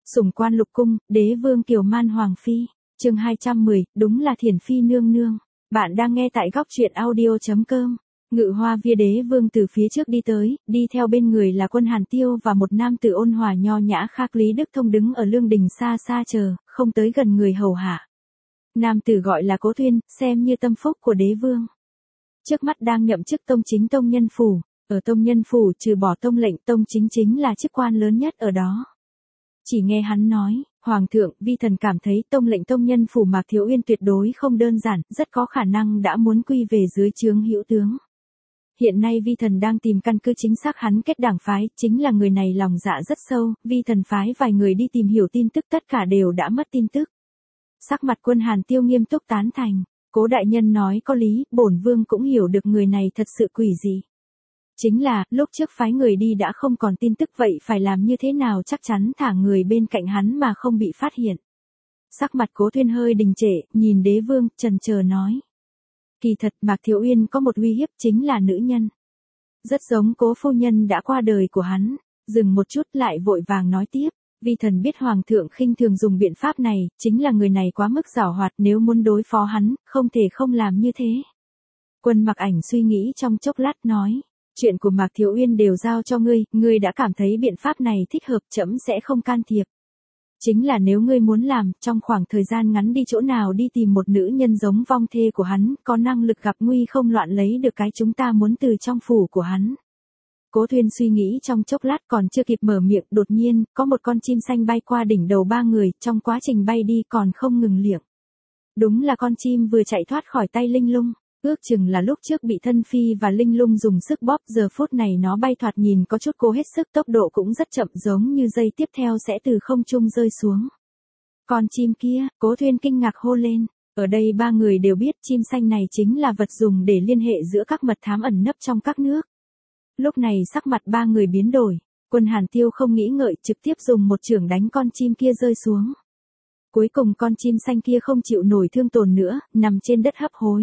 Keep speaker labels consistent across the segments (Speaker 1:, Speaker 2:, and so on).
Speaker 1: Sủng quan lục cung, đế vương Kiều Man Hoàng Phi. Chương 210, đúng là Thiển Phi nương nương. Bạn đang nghe tại góc truyện audio.com. Ngự Hoa Via đế vương từ phía trước đi tới, đi theo bên người là Quân Hàn Tiêu và một nam tử ôn hòa nho nhã khác. Lý Đức Thông đứng ở lương đình xa xa chờ, không tới gần người hầu hạ. Nam tử gọi là Cố Thuyên, xem như tâm phúc của đế vương. Trước mắt đang nhậm chức tông chính tông nhân phủ, ở tông nhân phủ trừ bỏ tông lệnh, tông chính chính là chức quan lớn nhất ở đó. Chỉ nghe hắn nói, Hoàng thượng, vi thần cảm thấy tông lệnh tông nhân phủ Mạc Thiếu Uyên tuyệt đối không đơn giản, rất có khả năng đã muốn quy về dưới trướng hữu tướng. Hiện nay vi thần đang tìm căn cứ chính xác hắn kết đảng phái, chính là người này lòng dạ rất sâu, vi thần phái vài người đi tìm hiểu tin tức tất cả đều đã mất tin tức. Sắc mặt Quân Hàn Tiêu nghiêm túc tán thành, Cố đại nhân nói có lý, bổn vương cũng hiểu được người này thật sự quỷ dị. Chính là, lúc trước phái người đi đã không còn tin tức, vậy phải làm như thế nào chắc chắn thả người bên cạnh hắn mà không bị phát hiện. Sắc mặt Cố Thuyên hơi đình trệ, nhìn đế vương, chần chờ nói. Kỳ thật Mạc Thiếu Uyên có một uy hiếp, chính là nữ nhân. Rất giống Cố phu nhân đã qua đời của hắn, dừng một chút lại vội vàng nói tiếp. Vi thần biết Hoàng thượng khinh thường dùng biện pháp này, chính là người này quá mức giảo hoạt, nếu muốn đối phó hắn, không thể không làm như thế. Quân Mặc Ảnh suy nghĩ trong chốc lát nói. Chuyện của Mạc Thiếu Uyên đều giao cho ngươi đã cảm thấy biện pháp này thích hợp, trẫm sẽ không can thiệp. Chính là nếu ngươi muốn làm, trong khoảng thời gian ngắn đi chỗ nào đi tìm một nữ nhân giống vong thê của hắn, có năng lực gặp nguy không loạn lấy được cái chúng ta muốn từ trong phủ của hắn. Cố Thuyên suy nghĩ trong chốc lát còn chưa kịp mở miệng, đột nhiên, có một con chim xanh bay qua đỉnh đầu ba người, trong quá trình bay đi còn không ngừng liệng. Đúng là con chim vừa chạy thoát khỏi tay Linh Lung. Ước chừng là lúc trước bị Thân Phi và Linh Lung dùng sức bóp, giờ phút này nó bay thoạt nhìn có chút cố hết sức, tốc độ cũng rất chậm, giống như giây tiếp theo sẽ từ không trung rơi xuống. Con chim kia, Cố Thuyên kinh ngạc hô lên, ở đây ba người đều biết chim xanh này chính là vật dùng để liên hệ giữa các mật thám ẩn nấp trong các nước. Lúc này sắc mặt ba người biến đổi, Quân Hàn Tiêu không nghĩ ngợi trực tiếp dùng một chưởng đánh con chim kia rơi xuống. Cuối cùng con chim xanh kia không chịu nổi thương tổn nữa, nằm trên đất hấp hối.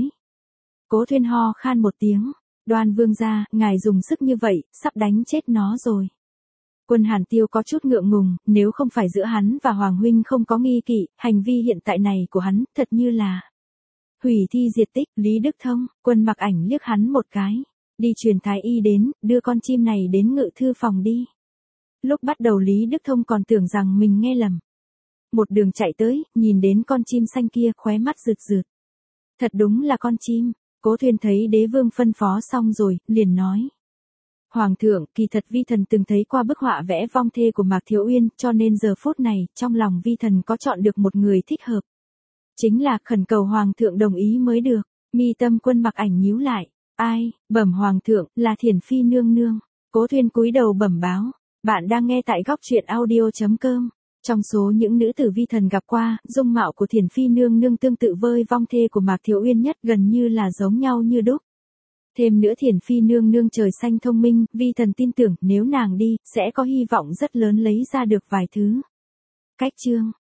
Speaker 1: Cố Thuyên ho khan một tiếng, Đoan vương gia, ngài dùng sức như vậy, sắp đánh chết nó rồi. Quân Hàn Tiêu có chút ngượng ngùng, nếu không phải giữa hắn và Hoàng huynh không có nghi kỵ, hành vi hiện tại này của hắn, thật như là hủy thi diệt tích. Lý Đức Thông, Quân Mặc Ảnh liếc hắn một cái, đi truyền thái y đến, đưa con chim này đến ngự thư phòng đi. Lúc bắt đầu Lý Đức Thông còn tưởng rằng mình nghe lầm. Một đường chạy tới, nhìn đến con chim xanh kia, khóe mắt rực rực. Thật đúng là con chim. Cố Thuyên thấy đế vương phân phó xong rồi, liền nói. Hoàng thượng, kỳ thật vi thần từng thấy qua bức họa vẽ vong thê của Mạc Thiếu Uyên, cho nên giờ phút này, trong lòng vi thần có chọn được một người thích hợp. Chính là khẩn cầu Hoàng thượng đồng ý mới được. Mi tâm Quân Mặc Ảnh nhíu lại. Ai, bẩm Hoàng thượng, là Thiển Phi nương nương. Cố Thuyên cúi đầu bẩm báo. Bạn đang nghe tại góc truyện audio.com. Trong số những nữ tử vi thần gặp qua, dung mạo của Thiển Phi nương nương tương tự với vong thê của Mạc Thiếu Uyên nhất, gần như là giống nhau như đúc. Thêm nữa Thiển Phi nương nương trời xanh thông minh, vi thần tin tưởng nếu nàng đi, sẽ có hy vọng rất lớn lấy ra được vài thứ. Cách chương